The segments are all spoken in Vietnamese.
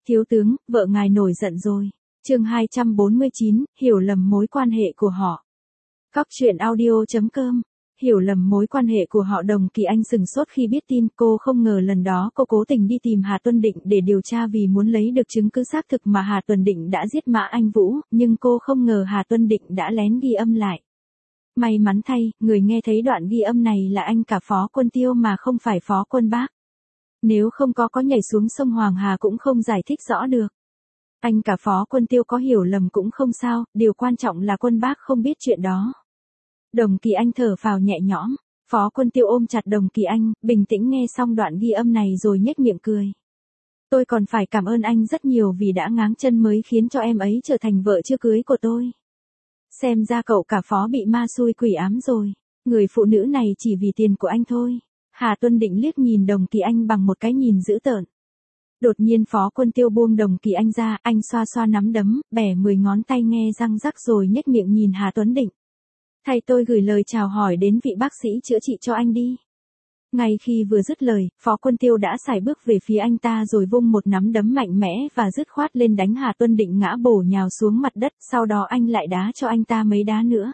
Thiếu tướng, vợ ngài nổi giận rồi. Chương 249, hiểu lầm mối quan hệ của họ. Cóc truyện audio.com. Hiểu lầm mối quan hệ của họ. Đồng Kỳ Anh sừng sốt khi biết tin. Cô không ngờ lần đó cô cố tình đi tìm Hà Tuân Định để điều tra vì muốn lấy được chứng cứ xác thực mà Hà Tuân Định đã giết Mã Anh Vũ, nhưng cô không ngờ Hà Tuân Định đã lén ghi âm lại. May mắn thay, người nghe thấy đoạn ghi âm này là anh cả Phó Quân Tiêu mà không phải Phó Quân Bác. Nếu không có nhảy xuống sông Hoàng Hà cũng không giải thích rõ được. Anh cả Phó Quân Tiêu có hiểu lầm cũng không sao, điều quan trọng là Quân Bác không biết chuyện đó. Đồng Kỳ Anh thở phào nhẹ nhõm, Phó Quân Tiêu ôm chặt Đồng Kỳ Anh, bình tĩnh nghe xong đoạn ghi âm này rồi nhếch miệng cười. Tôi còn phải cảm ơn anh rất nhiều vì đã ngáng chân mới khiến cho em ấy trở thành vợ chưa cưới của tôi. Xem ra cậu cả Phó bị ma xui quỷ ám rồi, người phụ nữ này chỉ vì tiền của anh thôi. Hà Tuân Định liếc nhìn Đồng Kỳ Anh bằng một cái nhìn dữ tợn. Đột nhiên Phó Quân Tiêu buông Đồng Kỳ Anh ra, anh xoa xoa nắm đấm, bẻ 10 ngón tay nghe răng rắc rồi nhếch miệng nhìn Hà Tuấn Định. Thay tôi gửi lời chào hỏi đến vị bác sĩ chữa trị cho anh đi. Ngay khi vừa dứt lời, Phó Quân Tiêu đã sải bước về phía anh ta rồi vung một nắm đấm mạnh mẽ và dứt khoát lên đánh Hà Tuân Định ngã bổ nhào xuống mặt đất, sau đó anh lại đá cho anh ta mấy đá nữa.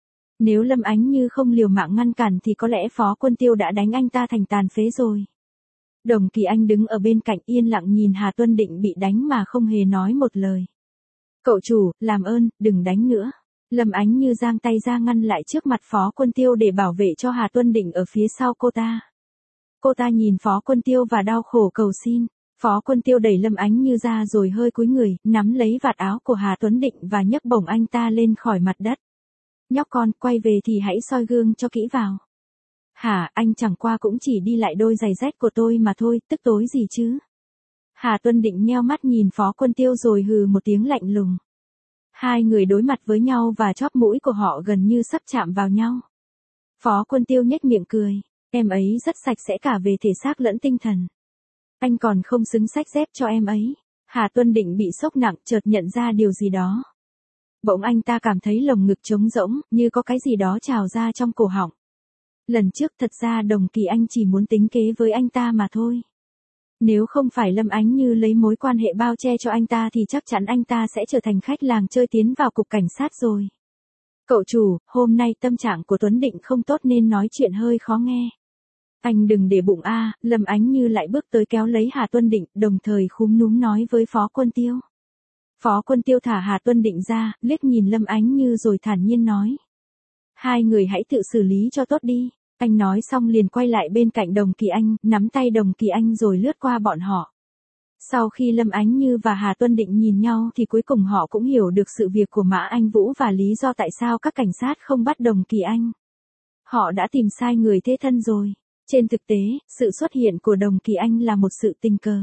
Nếu Lâm Ánh Như không liều mạng ngăn cản thì có lẽ Phó Quân Tiêu đã đánh anh ta thành tàn phế rồi. Đồng Kỳ Anh đứng ở bên cạnh yên lặng nhìn Hà Tuân Định bị đánh mà không hề nói một lời. Cậu chủ, làm ơn, đừng đánh nữa. Lâm Ánh Như giang tay ra ngăn lại trước mặt Phó Quân Tiêu để bảo vệ cho Hà Tuân Định ở phía sau cô ta. Cô ta nhìn Phó Quân Tiêu và đau khổ cầu xin. Phó Quân Tiêu đẩy Lâm Ánh Như ra rồi hơi cúi người, nắm lấy vạt áo của Hà Tuấn Định và nhấc bổng anh ta lên khỏi mặt đất. Nhóc con, quay về thì hãy soi gương cho kỹ vào. Hả, anh chẳng qua cũng chỉ đi lại đôi giày rách của tôi mà thôi, tức tối gì chứ. Hà Tuân Định nheo mắt nhìn Phó Quân Tiêu rồi hừ một tiếng lạnh lùng. Hai người đối mặt với nhau và chóp mũi của họ gần như sắp chạm vào nhau. Phó Quân Tiêu nhếch miệng cười, em ấy rất sạch sẽ cả về thể xác lẫn tinh thần. Anh còn không xứng xách dép cho em ấy. Hà Tuân Định bị sốc nặng chợt nhận ra điều gì đó. Bỗng anh ta cảm thấy lồng ngực trống rỗng, như có cái gì đó trào ra trong cổ họng. Lần trước thật ra Đồng Kỳ Anh chỉ muốn tính kế với anh ta mà thôi. Nếu không phải Lâm Ánh Như lấy mối quan hệ bao che cho anh ta thì chắc chắn anh ta sẽ trở thành khách làng chơi tiến vào cục cảnh sát rồi. Cậu chủ, hôm nay tâm trạng của Tuấn Định không tốt nên nói chuyện hơi khó nghe. Anh đừng để bụng a. Lâm Ánh Như lại bước tới kéo lấy Hà Tuân Định, đồng thời khúm núm nói với Phó Quân Tiêu. Phó Quân Tiêu thả Hà Tuân Định ra, liếc nhìn Lâm Ánh Như rồi thản nhiên nói. Hai người hãy tự xử lý cho tốt đi. Anh nói xong liền quay lại bên cạnh Đồng Kỳ Anh, nắm tay Đồng Kỳ Anh rồi lướt qua bọn họ. Sau khi Lâm Ánh Như và Hà Tuân Định nhìn nhau thì cuối cùng họ cũng hiểu được sự việc của Mã Anh Vũ và lý do tại sao các cảnh sát không bắt Đồng Kỳ Anh. Họ đã tìm sai người thế thân rồi. Trên thực tế, sự xuất hiện của Đồng Kỳ Anh là một sự tình cờ.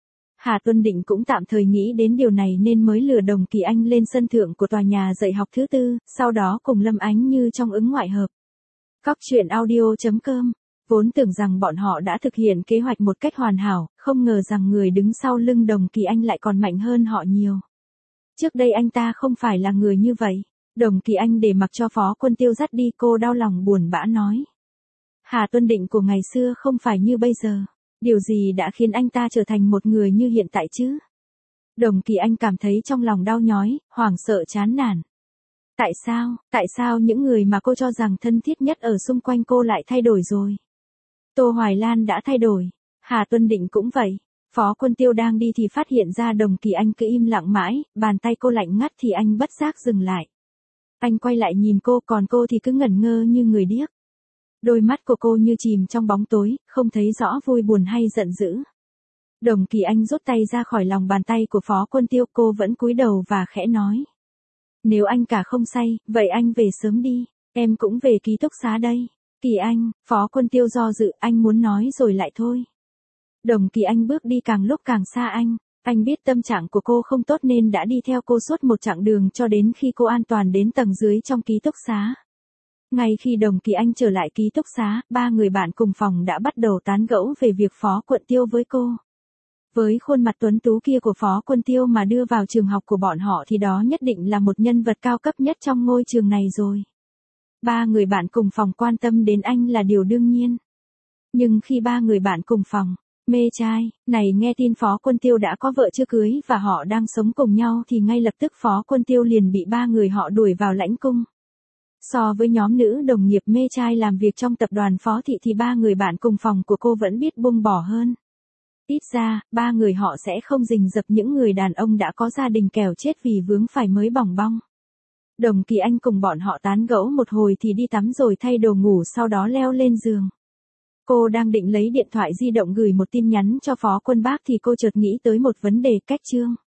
Hà Tuân Định cũng tạm thời nghĩ đến điều này nên mới lừa Đồng Kỳ Anh lên sân thượng của tòa nhà dạy học thứ tư, sau đó cùng Lâm Ánh Như trong ứng ngoại hợp. Cóc truyện audio.com. Vốn tưởng rằng bọn họ đã thực hiện kế hoạch một cách hoàn hảo, không ngờ rằng người đứng sau lưng Đồng Kỳ Anh lại còn mạnh hơn họ nhiều. Trước đây anh ta không phải là người như vậy. Đồng Kỳ Anh để mặc cho Phó Quân Tiêu dắt đi, cô đau lòng buồn bã nói. Hà Tuân Định của ngày xưa không phải như bây giờ. Điều gì đã khiến anh ta trở thành một người như hiện tại chứ? Đồng Kỳ Anh cảm thấy trong lòng đau nhói, hoảng sợ chán nản. Tại sao những người mà cô cho rằng thân thiết nhất ở xung quanh cô lại thay đổi rồi? Tô Hoài Lan đã thay đổi. Hà Tuân Định cũng vậy. Phó Quân Tiêu đang đi thì phát hiện ra Đồng Kỳ Anh cứ im lặng mãi, bàn tay cô lạnh ngắt thì anh bất giác dừng lại. Anh quay lại nhìn cô, còn cô thì cứ ngẩn ngơ như người điếc. Đôi mắt của cô như chìm trong bóng tối, không thấy rõ vui buồn hay giận dữ. Đồng Kỳ Anh rút tay ra khỏi lòng bàn tay của Phó Quân Tiêu, cô vẫn cúi đầu và khẽ nói. Nếu anh cả không say, vậy anh về sớm đi, em cũng về ký túc xá đây. Kỳ Anh, Phó Quân Tiêu do dự, anh muốn nói rồi lại thôi. Đồng Kỳ Anh bước đi càng lúc càng xa anh biết tâm trạng của cô không tốt nên đã đi theo cô suốt một chặng đường cho đến khi cô an toàn đến tầng dưới trong ký túc xá. Ngay khi Đồng Kỳ Anh trở lại ký túc xá, ba người bạn cùng phòng đã bắt đầu tán gẫu về việc Phó Quân Tiêu với cô. Với khuôn mặt tuấn tú kia của Phó Quân Tiêu mà đưa vào trường học của bọn họ thì đó nhất định là một nhân vật cao cấp nhất trong ngôi trường này rồi. Ba người bạn cùng phòng quan tâm đến anh là điều đương nhiên. Nhưng khi ba người bạn cùng phòng, Mê trai, này nghe tin Phó Quân Tiêu đã có vợ chưa cưới và họ đang sống cùng nhau thì ngay lập tức Phó Quân Tiêu liền bị ba người họ đuổi vào lãnh cung. So với nhóm nữ đồng nghiệp mê trai làm việc trong tập đoàn Phó Thị thì ba người bạn cùng phòng của cô vẫn biết buông bỏ hơn. Ít ra, ba người họ sẽ không rình rập những người đàn ông đã có gia đình kẻo chết vì vướng phải mới bỏng bong. Đồng Kỳ Anh cùng bọn họ tán gẫu một hồi thì đi tắm rồi thay đồ ngủ sau đó leo lên giường. Cô đang định lấy điện thoại di động gửi một tin nhắn cho Phó Quân Bác thì cô chợt nghĩ tới một vấn đề cách chương.